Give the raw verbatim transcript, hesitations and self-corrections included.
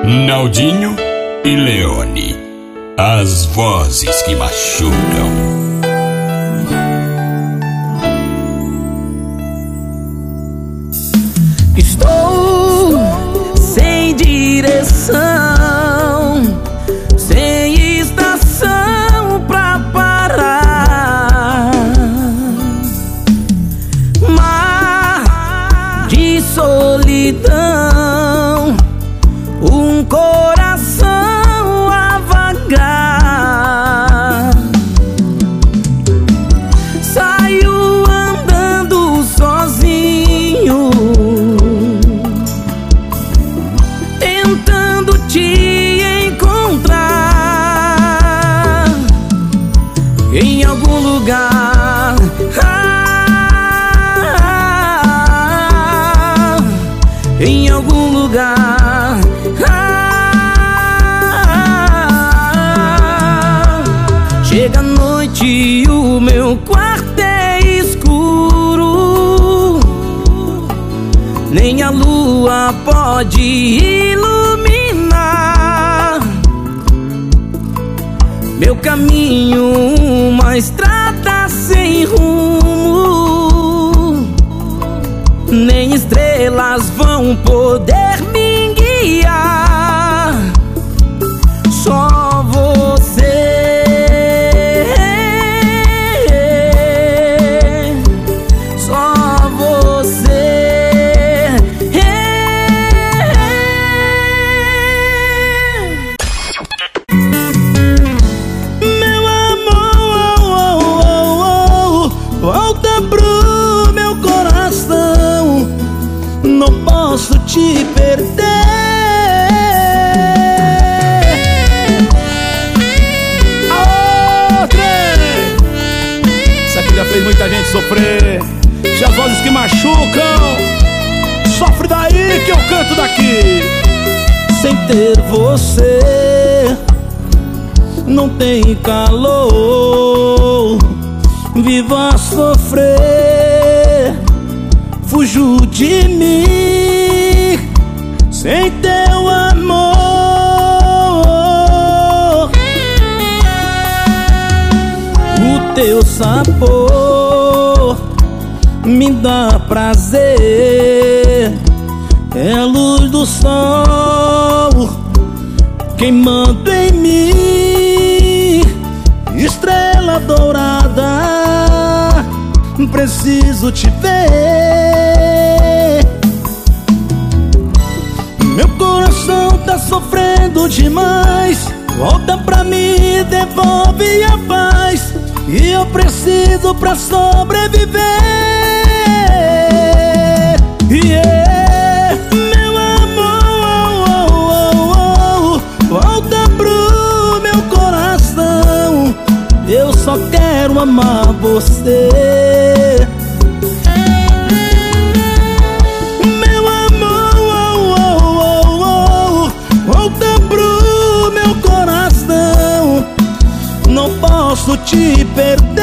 Naldinho e Leone, as vozes que machucam. Estou sem direção, sem estação pra parar. Mar de solidão, um coração a vagar. Saiu andando sozinho, tentando te encontrar em algum lugar. Ah, em algum lugar. Ah, chega a noite e o meu quarto é escuro, nem a lua pode iluminar meu caminho, uma estrada sem rumo. Nem estrelas vão poder me guiar, só você, só você. Meu amor, volta pro meu coração, não posso te perder. Aô, trem! Isso aqui já fez muita gente sofrer. Já as vozes que machucam, sofre daí que eu canto daqui. Sem ter você não tem calor, vivo a sofrer, fujo de mim. Sem teu amor, o teu sabor me dá prazer. É a luz do sol queimando em mim, estrela dourada, preciso te ver. Meu coração tá sofrendo demais, volta pra mim, devolve a paz, e eu preciso pra sobreviver. Yeah. Meu amor, volta pro meu coração, eu só quero amar você. Meu amor, volta pro meu coração, não posso te perder.